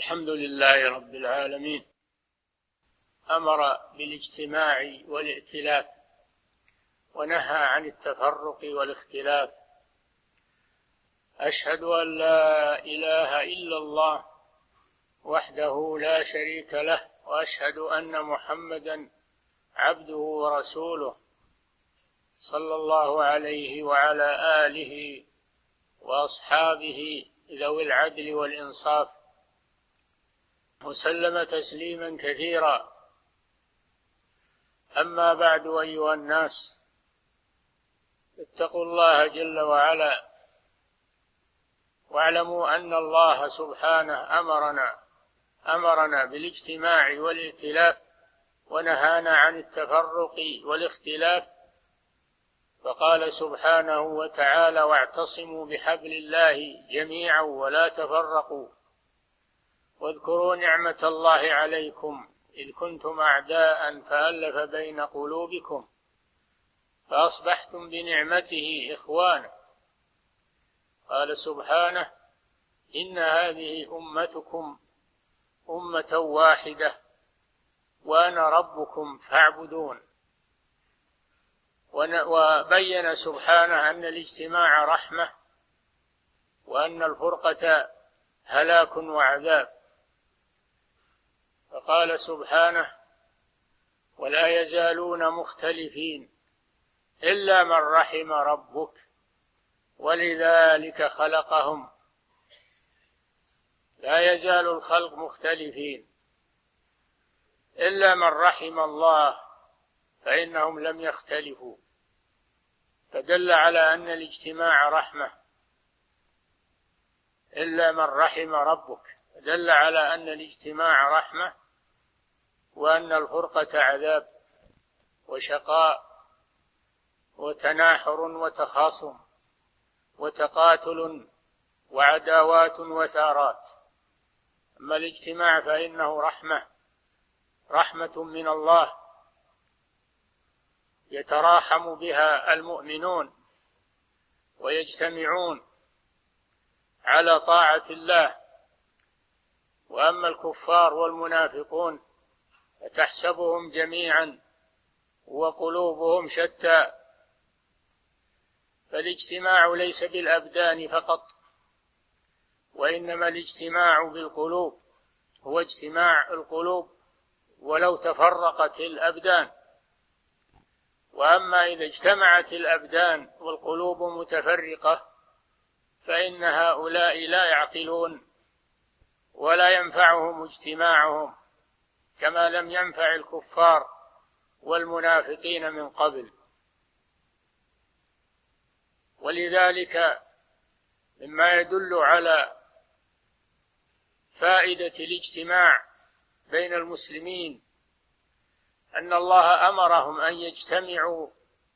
الحمد لله رب العالمين. أمر بالاجتماع والائتلاف ونهى عن التفرق والاختلاف. أشهد أن لا إله إلا الله وحده لا شريك له، وأشهد أن محمدا عبده ورسوله صلى الله عليه وعلى آله وأصحابه ذوي العدل والإنصاف، وسلم تسليما كثيرا. أما بعد، أيها الناس، اتقوا الله جل وعلا، واعلموا أن الله سبحانه أمرنا بالاجتماع والائتلاف ونهانا عن التفرق والاختلاف، فقال سبحانه وتعالى: واعتصموا بحبل الله جميعا ولا تفرقوا، واذكروا نعمة الله عليكم إذ كنتم أعداء فألف بين قلوبكم فأصبحتم بنعمته إخوانا. قال سبحانه: إن هذه أمتكم أمة واحدة وأنا ربكم فاعبدون. وبين سبحانه أن الاجتماع رحمة، وأن الفرقة هلاك وعذاب. فقال سبحانه: ولا يزالون مختلفين إلا من رحم ربك ولذلك خلقهم. لا يزال الخلق مختلفين إلا من رحم الله فإنهم لم يختلفوا، فدل على أن الاجتماع رحمة. إلا من رحم ربك دل على أن الاجتماع رحمة، وأن الفرقة عذاب وشقاء وتناحر وتخاصم وتقاتل وعداوات وثارات. أما الاجتماع فإنه رحمة من الله يتراحم بها المؤمنون ويجتمعون على طاعة الله. وأما الكفار والمنافقون فتحسبهم جميعا وقلوبهم شتى. فالاجتماع ليس بالأبدان فقط، وإنما الاجتماع بالقلوب، هو اجتماع القلوب ولو تفرقت الأبدان. وأما إذا اجتمعت الأبدان والقلوب متفرقة فإن هؤلاء لا يعقلون ولا ينفعهم اجتماعهم، كما لم ينفع الكفار والمنافقين من قبل. ولذلك مما يدل على فائدة الاجتماع بين المسلمين أن الله أمرهم أن يجتمعوا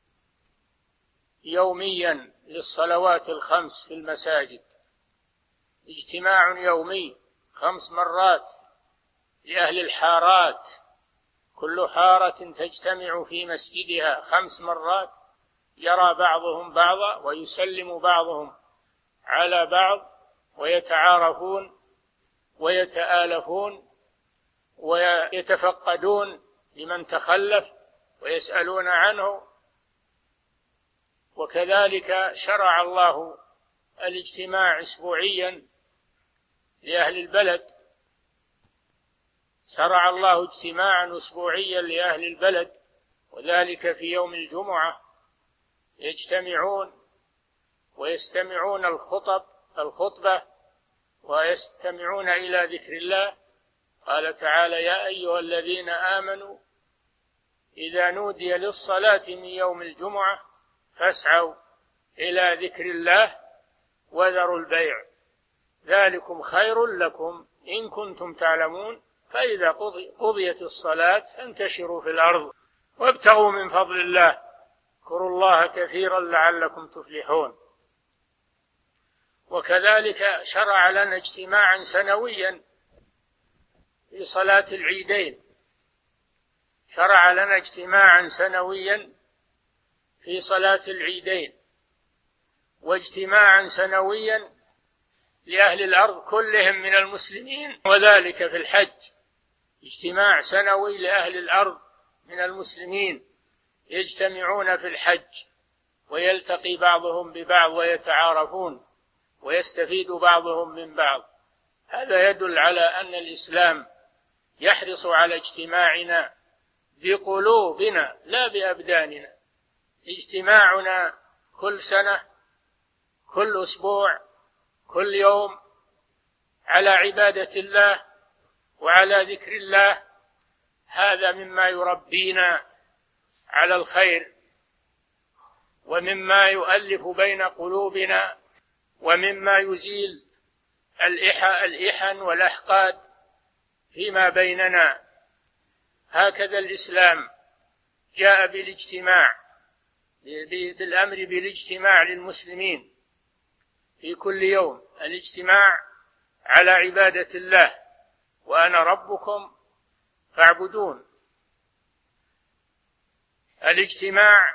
يوميا للصلوات الخمس في المساجد، اجتماع يومي 5 مرات لأهل الحارات، كل حارة تجتمع في مسجدها 5 مرات، يرى بعضهم بعضا ويسلم بعضهم على بعض، ويتعارفون ويتآلفون ويتفقدون لمن تخلف ويسألون عنه. وكذلك شرع الله الاجتماع أسبوعيا لأهل البلد، شرع الله اجتماعا أسبوعيا لأهل البلد، وذلك في يوم الجمعة يجتمعون ويستمعون الخطبة ويستمعون إلى ذكر الله. قال تعالى: يا أيها الذين آمنوا إذا نودي للصلاة من يوم الجمعة فاسعوا إلى ذكر الله وذروا البيع ذلكم خير لكم إن كنتم تعلمون، فإذا قضيت الصلاة فانتشروا في الأرض وابتغوا من فضل الله، اذكروا الله كثيرا لعلكم تفلحون. وكذلك شرع لنا اجتماعا سنويا في صلاة العيدين، شرع لنا اجتماعا سنويا في صلاة العيدين، واجتماعا سنويا لأهل الأرض كلهم من المسلمين، وذلك في الحج، اجتماع سنوي لأهل الأرض من المسلمين يجتمعون في الحج ويلتقي بعضهم ببعض ويتعارفون ويستفيد بعضهم من بعض. هذا يدل على أن الإسلام يحرص على اجتماعنا بقلوبنا لا بأبداننا. اجتماعنا كل سنة، كل أسبوع، كل يوم على عبادة الله وعلى ذكر الله، هذا مما يربينا على الخير، ومما يؤلف بين قلوبنا، ومما يزيل الإحن والأحقاد فيما بيننا. هكذا الإسلام جاء بالاجتماع، بالأمر بالاجتماع للمسلمين في كل يوم، الاجتماع على عبادة الله، وأنا ربكم فاعبدون. الاجتماع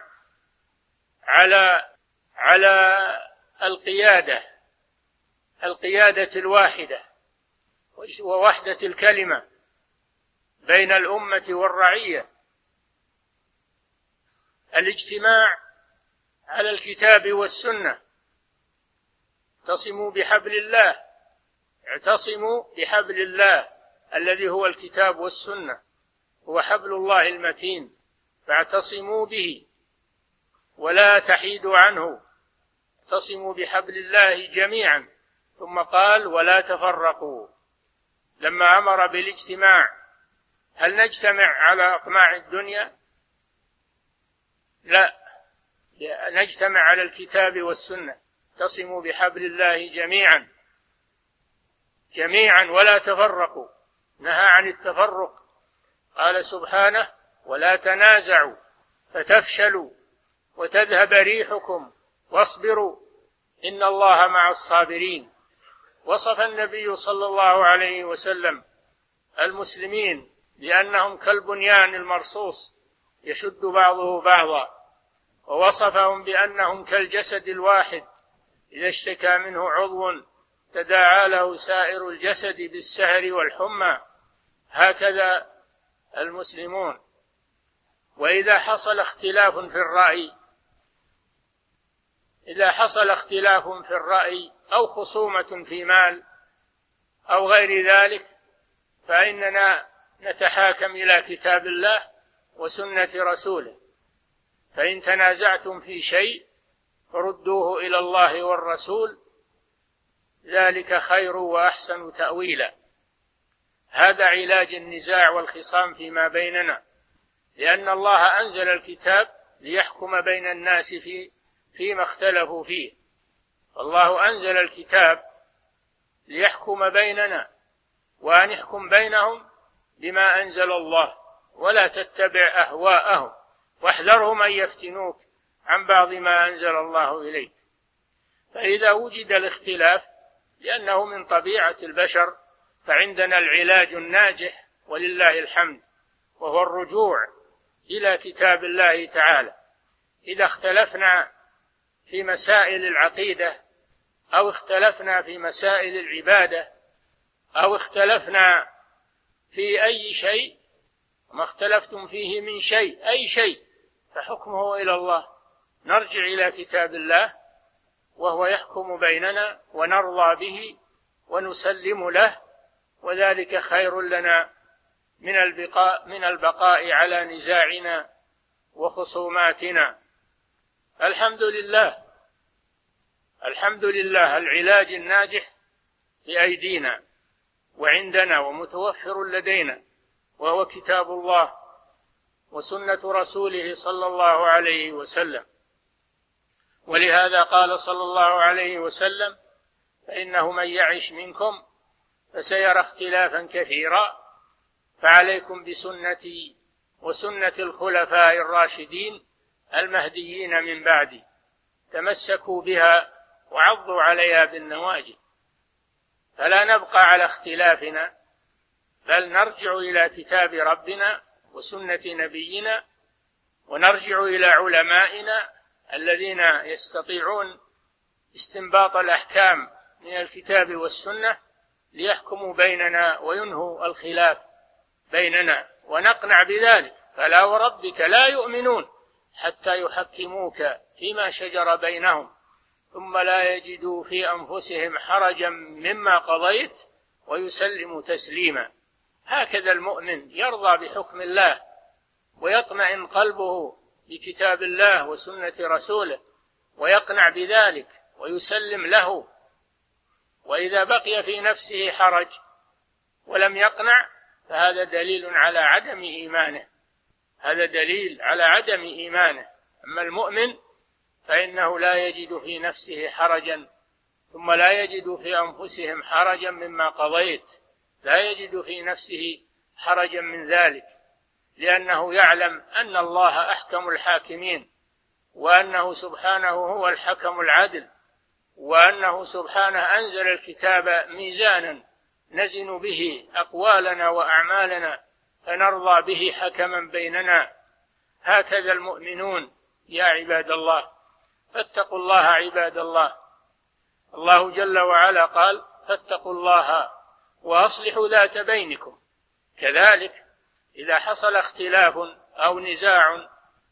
على القيادة الواحدة ووحدة الكلمة بين الأمة والرعية. الاجتماع على الكتاب والسنة، اعتصموا بحبل الله، اعتصموا بحبل الله الذي هو الكتاب والسنة، هو حبل الله المتين، فاعتصموا به ولا تحيدوا عنه، اعتصموا بحبل الله جميعا. ثم قال ولا تفرقوا. لما أمر بالاجتماع، هل نجتمع على أطماع الدنيا؟ لا، نجتمع على الكتاب والسنة، اعتصموا بحبل الله جميعا جميعا ولا تفرقوا. نهى عن التفرق، قال سبحانه ولا تنازعوا فتفشلوا وتذهب ريحكم واصبروا إن الله مع الصابرين. وصف النبي صلى الله عليه وسلم المسلمين بأنهم كالبنيان المرصوص يشد بعضه بعضا، ووصفهم بأنهم كالجسد الواحد إذا اشتكى منه عضو تداعى له سائر الجسد بالسهر والحمى. هكذا المسلمون. وإذا حصل اختلاف في الرأي أو خصومة في مال أو غير ذلك، فإننا نتحاكم إلى كتاب الله وسنة رسوله. فإن تنازعتم في شيء فردوه إلى الله والرسول، ذلك خير وأحسن تأويلا. هذا علاج النزاع والخصام فيما بيننا، لأن الله أنزل الكتاب ليحكم بين الناس فيما اختلفوا فيه. الله أنزل الكتاب ليحكم بيننا، وأن يحكم بينهم بما أنزل الله، ولا تتبع أهواءهم واحذرهم أن يفتنوك عن بعض ما أنزل الله إليك. فإذا وجد الاختلاف، لأنه من طبيعة البشر، فعندنا العلاج الناجح ولله الحمد، وهو الرجوع إلى كتاب الله تعالى. إذا اختلفنا في مسائل العقيدة، أو اختلفنا في مسائل العبادة، أو اختلفنا في أي شيء، وما اختلفتم فيه من شيء، أي شيء، فحكمه إلى الله. نرجع إلى كتاب الله وهو يحكم بيننا، ونرضى به ونسلم له، وذلك خير لنا من البقاء على نزاعنا وخصوماتنا. الحمد لله العلاج الناجح بأيدينا وعندنا ومتوفر لدينا، وهو كتاب الله وسنة رسوله صلى الله عليه وسلم. ولهذا قال صلى الله عليه وسلم فإنه من يعش منكم فسيرى اختلافا كثيرا، فعليكم بسنتي وسنة الخلفاء الراشدين المهديين من بعدي، تمسكوا بها وعضوا عليها بالنواجذ. فلا نبقى على اختلافنا، بل نرجع إلى كتاب ربنا وسنة نبينا، ونرجع إلى علمائنا الذين يستطيعون استنباط الأحكام من الكتاب والسنة ليحكموا بيننا وينهوا الخلاف بيننا ونقنع بذلك. فلا وربك لا يؤمنون حتى يحكموك فيما شجر بينهم ثم لا يجدوا في أنفسهم حرجا مما قضيت ويسلموا تسليما. هكذا المؤمن يرضى بحكم الله ويطمئن قلبه بكتاب الله وسنة رسوله ويقنع بذلك ويسلم له. وإذا بقي في نفسه حرج ولم يقنع فهذا دليل على عدم إيمانه، هذا دليل على عدم إيمانه. أما المؤمن فإنه لا يجد في نفسه حرجا ثم لا يجد في أنفسهم حرجا مما قضيت، لا يجد في نفسه حرجا من ذلك، لأنه يعلم أن الله أحكم الحاكمين وأنه سبحانه هو الحكم العدل، وأنه سبحانه أنزل الكتاب ميزانا نزن به أقوالنا وأعمالنا فنرضى به حكما بيننا. هكذا المؤمنون يا عباد الله، فاتقوا الله عباد الله. الله جل وعلا قال: فاتقوا الله وأصلحوا ذات بينكم. كذلك إذا حصل اختلاف أو نزاع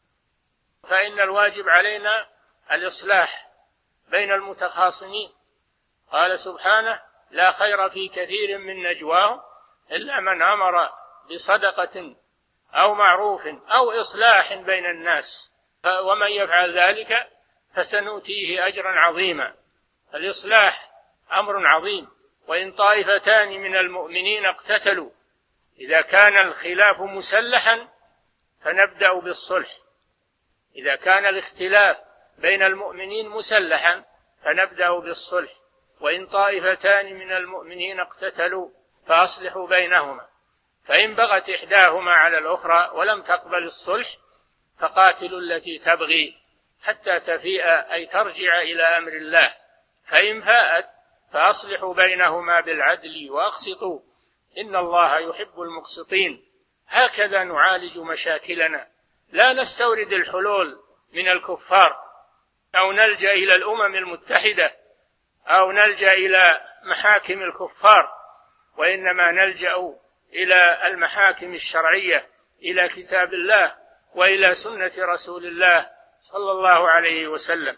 فإن الواجب علينا الإصلاح بين المتخاصمين. قال سبحانه: لا خير في كثير من نجواهم إلا من أمر بصدقة أو معروف أو إصلاح بين الناس، ومن يفعل ذلك فسنؤتيه أجرا عظيما. الإصلاح أمر عظيم. وإن طائفتان من المؤمنين اقتتلوا، إذا كان الخلاف مسلحا فنبدأ بالصلح. إذا كان الاختلاف بين المؤمنين مسلحا فنبدأ بالصلح. وإن طائفتان من المؤمنين اقتتلوا فأصلحوا بينهما، فإن بغت إحداهما على الأخرى ولم تقبل الصلح فقاتلوا التي تبغي حتى تفيء أي ترجع إلى أمر الله، فإن فاءت فأصلحوا بينهما بالعدل وأقسطوا إن الله يحب المقسطين. هكذا نعالج مشاكلنا، لا نستورد الحلول من الكفار أو نلجأ إلى الأمم المتحدة أو نلجأ إلى محاكم الكفار، وإنما نلجأ إلى المحاكم الشرعية، إلى كتاب الله وإلى سنة رسول الله صلى الله عليه وسلم.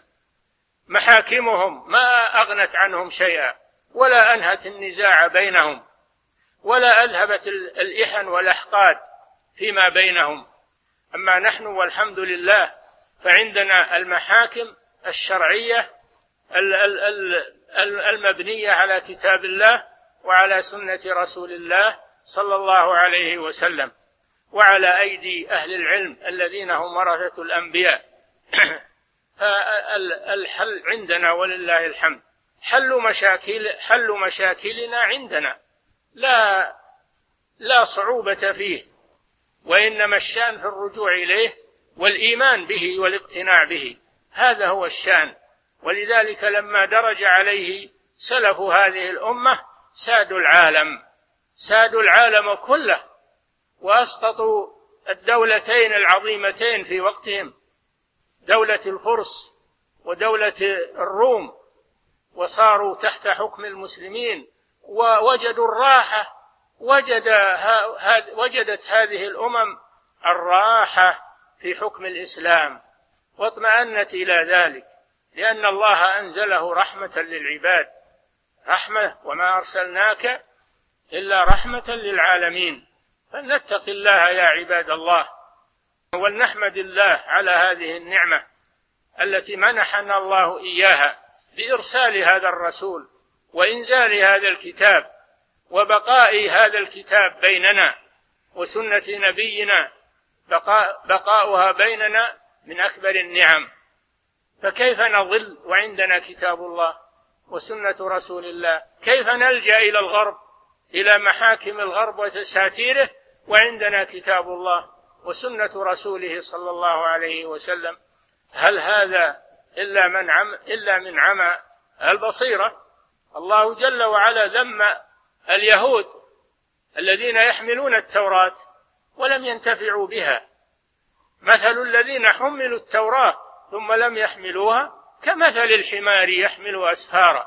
محاكمهم ما أغنت عنهم شيئا ولا أنهت النزاع بينهم ولا أذهبت الإحن والأحقاد فيما بينهم. أما نحن والحمد لله فعندنا المحاكم الشرعية المبنية على كتاب الله وعلى سنة رسول الله صلى الله عليه وسلم وعلى أيدي أهل العلم الذين هم ورثة الأنبياء. فالحل عندنا ولله الحمد. حل مشاكلنا عندنا لا صعوبة فيه، وإنما الشأن في الرجوع إليه والإيمان به والاقتناع به، هذا هو الشأن. ولذلك لما درج عليه سلف هذه الأمة سادوا العالم كله وأسقطوا الدولتين العظيمتين في وقتهم، دولة الفرس ودولة الروم، وصاروا تحت حكم المسلمين ووجدوا الراحة. وجدت هذه الأمم الراحة في حكم الإسلام واطمأنت إلى ذلك، لأن الله أنزله رحمة للعباد، رحمة، وما أرسلناك إلا رحمة للعالمين. فلنتق الله يا عباد الله ولنحمد الله على هذه النعمة التي منحنا الله إياها بإرسال هذا الرسول وإنزال هذا الكتاب وبقاء هذا الكتاب بيننا وسنة نبينا، بقاؤها بيننا من أكبر النعم. فكيف نضل وعندنا كتاب الله وسنة رسول الله؟ كيف نلجأ إلى الغرب، إلى محاكم الغرب وتساتيره، وعندنا كتاب الله وسنة رسوله صلى الله عليه وسلم؟ هل هذا إلا من عمى البصيرة؟ الله جل وعلا ذم اليهود الذين يحملون التوراة ولم ينتفعوا بها. مثل الذين حملوا التوراة ثم لم يحملوها كمثل الحمار يحمل أسفارا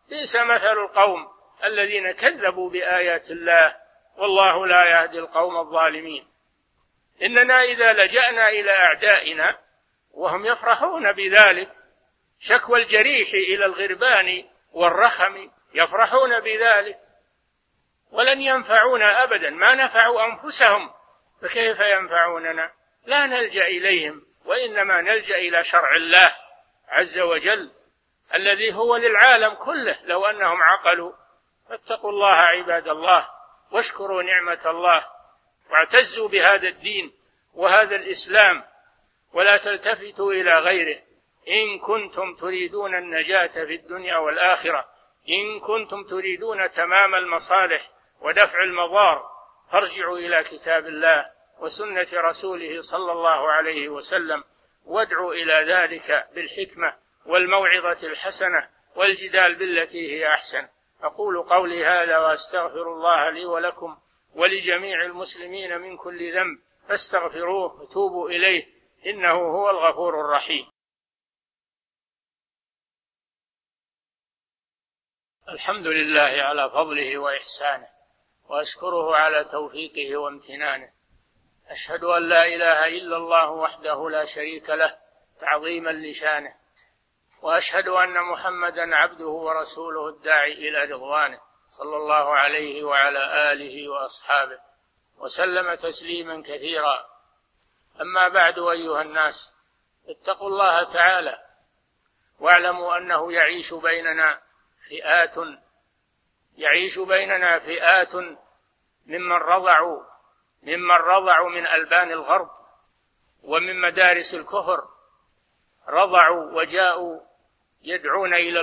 بئس مثل القوم الذين كذبوا بآيات الله والله لا يهدي القوم الظالمين. إننا إذا لجأنا إلى أعدائنا وهم يفرحون بذلك، شكوى الجريح إلى الغربان والرخم، يفرحون بذلك، ولن ينفعونا أبدا، ما نفعوا أنفسهم فكيف ينفعوننا؟ لا نلجأ إليهم، وإنما نلجأ إلى شرع الله عز وجل الذي هو للعالم كله. لو أنهم عقلوا فاتقوا الله عباد الله، واشكروا نعمة الله، واعتزوا بهذا الدين وهذا الإسلام، ولا تلتفتوا إلى غيره. إن كنتم تريدون النجاة في الدنيا والآخرة، إن كنتم تريدون تمام المصالح ودفع المضار، فارجعوا إلى كتاب الله وسنة رسوله صلى الله عليه وسلم، وادعوا إلى ذلك بالحكمة والموعظة الحسنة والجدال بالتي هي أحسن. أقول قولي هذا وأستغفر الله لي ولكم ولجميع المسلمين من كل ذنب، فاستغفروه وتوبوا إليه إنه هو الغفور الرحيم. الحمد لله على فضله وإحسانه، وأشكره على توفيقه وامتنانه. أشهد أن لا إله إلا الله وحده لا شريك له تعظيما لشانه، وأشهد أن محمدا عبده ورسوله الداعي إلى رضوانه، صلى الله عليه وعلى آله وأصحابه وسلم تسليما كثيرا. أما بعد، أيها الناس، اتقوا الله تعالى، واعلموا أنه يعيش بيننا فئات ممن رضعوا من ألبان الغرب ومن مدارس الكفر، رضعوا وجاءوا يدعون إلى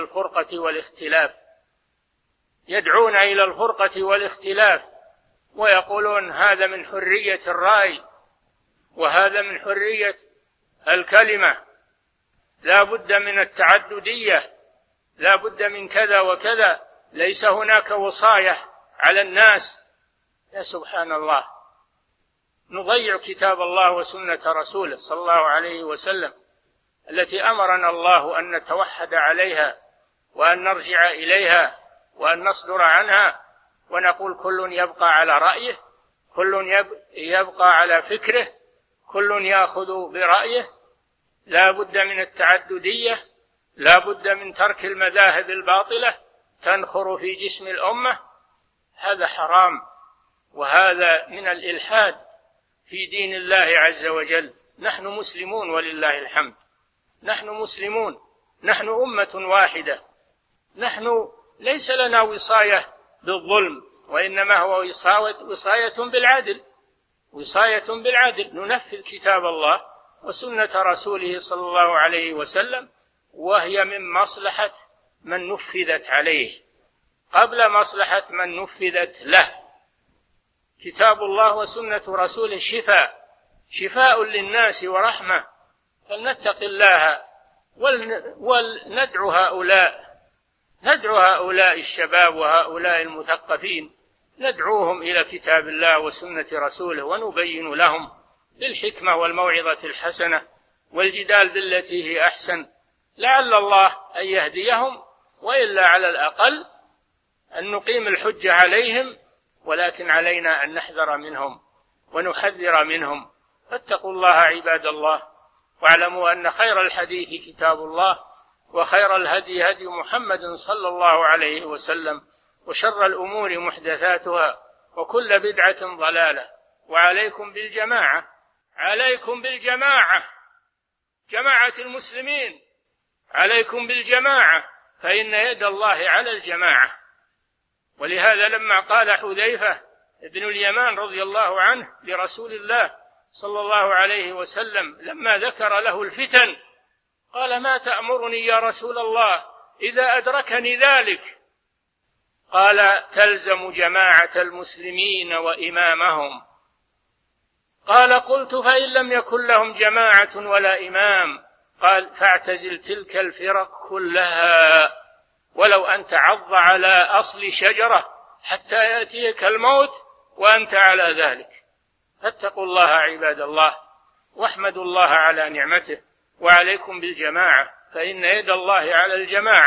الفرقة والاختلاف، ويقولون هذا من حرية الرأي وهذا من حرية الكلمة، لا بد من التعددية، لا بد من كذا وكذا، ليس هناك وصاية على الناس. يا سبحان الله، نضيع كتاب الله وسنة رسوله صلى الله عليه وسلم التي أمرنا الله أن نتوحد عليها وأن نرجع إليها وأن نصدر عنها، ونقول كل يبقى على رأيه، كل يبقى على فكره، كل يأخذ برأيه. لا بد من التعددية، لا بد من ترك المذاهب الباطلة تنخر في جسم الأمة. هذا حرام، وهذا من الإلحاد في دين الله عز وجل. نحن مسلمون ولله الحمد، نحن مسلمون، نحن أمة واحدة، نحن ليس لنا وصاية بالظلم، وإنما هو وصاية بالعدل، ننفذ كتاب الله وسنة رسوله صلى الله عليه وسلم، وهي من مصلحة من نفذت عليه قبل مصلحة من نفذت له. كتاب الله وسنة رسوله شفاء للناس ورحمة، فلنتق الله ولندعو هؤلاء الشباب وهؤلاء المثقفين، ندعوهم إلى كتاب الله وسنة رسوله، ونبين لهم بالحكمة والموعظة الحسنة والجدال بالتي هي أحسن، لعل الله أن يهديهم، وإلا على الأقل أن نقيم الحجة عليهم، ولكن علينا أن نحذر منهم ونحذر منهم. فاتقوا الله عباد الله، واعلموا أن خير الحديث كتاب الله، وخير الهدي هدي محمد صلى الله عليه وسلم، وشر الأمور محدثاتها، وكل بدعة ضلالة. وعليكم بالجماعة، جماعة المسلمين، عليكم بالجماعة، فإن يد الله على الجماعة. ولهذا لما قال حذيفة ابن اليمان رضي الله عنه لرسول الله صلى الله عليه وسلم لما ذكر له الفتن، قال: ما تأمرني يا رسول الله إذا أدركني ذلك؟ قال: تلزم جماعة المسلمين وإمامهم. قال: قلت: فإن لم يكن لهم جماعة ولا إمام؟ قال: فاعتزل تلك الفرق كلها، ولو أن تعض على أصل شجرة حتى يأتيك الموت وأنت على ذلك. فاتقوا الله عباد الله، واحمدوا الله على نعمته، وعليكم بالجماعة، فإن يد الله على الجماعة،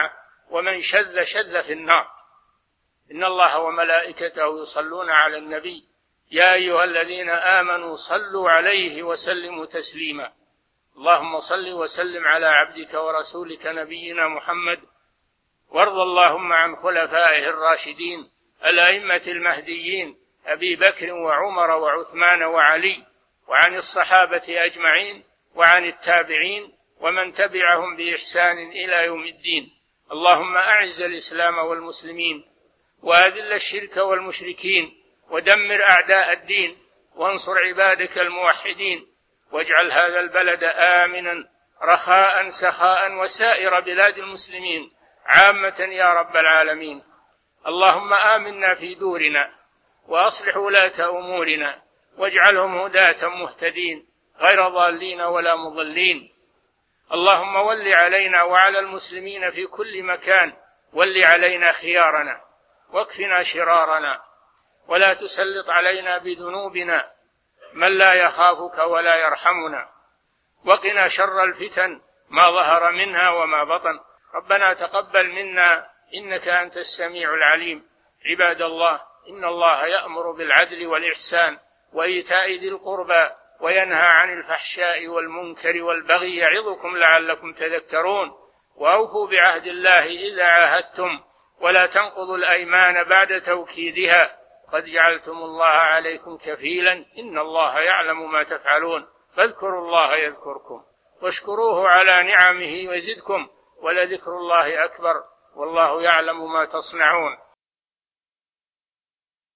ومن شذ شذ في النار. إن الله وملائكته يصلون على النبي يا أيها الذين آمنوا صلوا عليه وسلموا تسليما. اللهم صل وسلم على عبدك ورسولك نبينا محمد، وارض اللهم عن خلفائه الراشدين الأئمة المهديين أبي بكر وعمر وعثمان وعلي، وعن الصحابة أجمعين، وعن التابعين ومن تبعهم بإحسان إلى يوم الدين. اللهم أعز الإسلام والمسلمين، وأذل الشرك والمشركين، ودمر أعداء الدين، وانصر عبادك الموحدين، واجعل هذا البلد آمنا رخاء سخاء وسائر بلاد المسلمين عامة يا رب العالمين. اللهم آمنا في دورنا، وأصلح ولاة أمورنا، واجعلهم هداة مهتدين غير ضالين ولا مضلين. اللهم ول علينا وعلى المسلمين في كل مكان، ول علينا خيارنا واكفنا شرارنا، ولا تسلط علينا بذنوبنا من لا يخافك ولا يرحمنا، وقنا شر الفتن ما ظهر منها وما بطن. ربنا تقبل منا إنك أنت السميع العليم. عباد الله، إن الله يأمر بالعدل والإحسان وإيتاء ذي القربى وينهى عن الفحشاء والمنكر والبغي يعظكم لعلكم تذكرون. وأوفوا بعهد الله إذا عاهدتم، ولا تنقضوا الأيمان بعد توكيدها، قد جعلتم الله عليكم كفيلا إن الله يعلم ما تفعلون. فاذكروا الله يذكركم واشكروه على نعمه يزدكم، ولذكر الله أكبر والله يعلم ما تصنعون.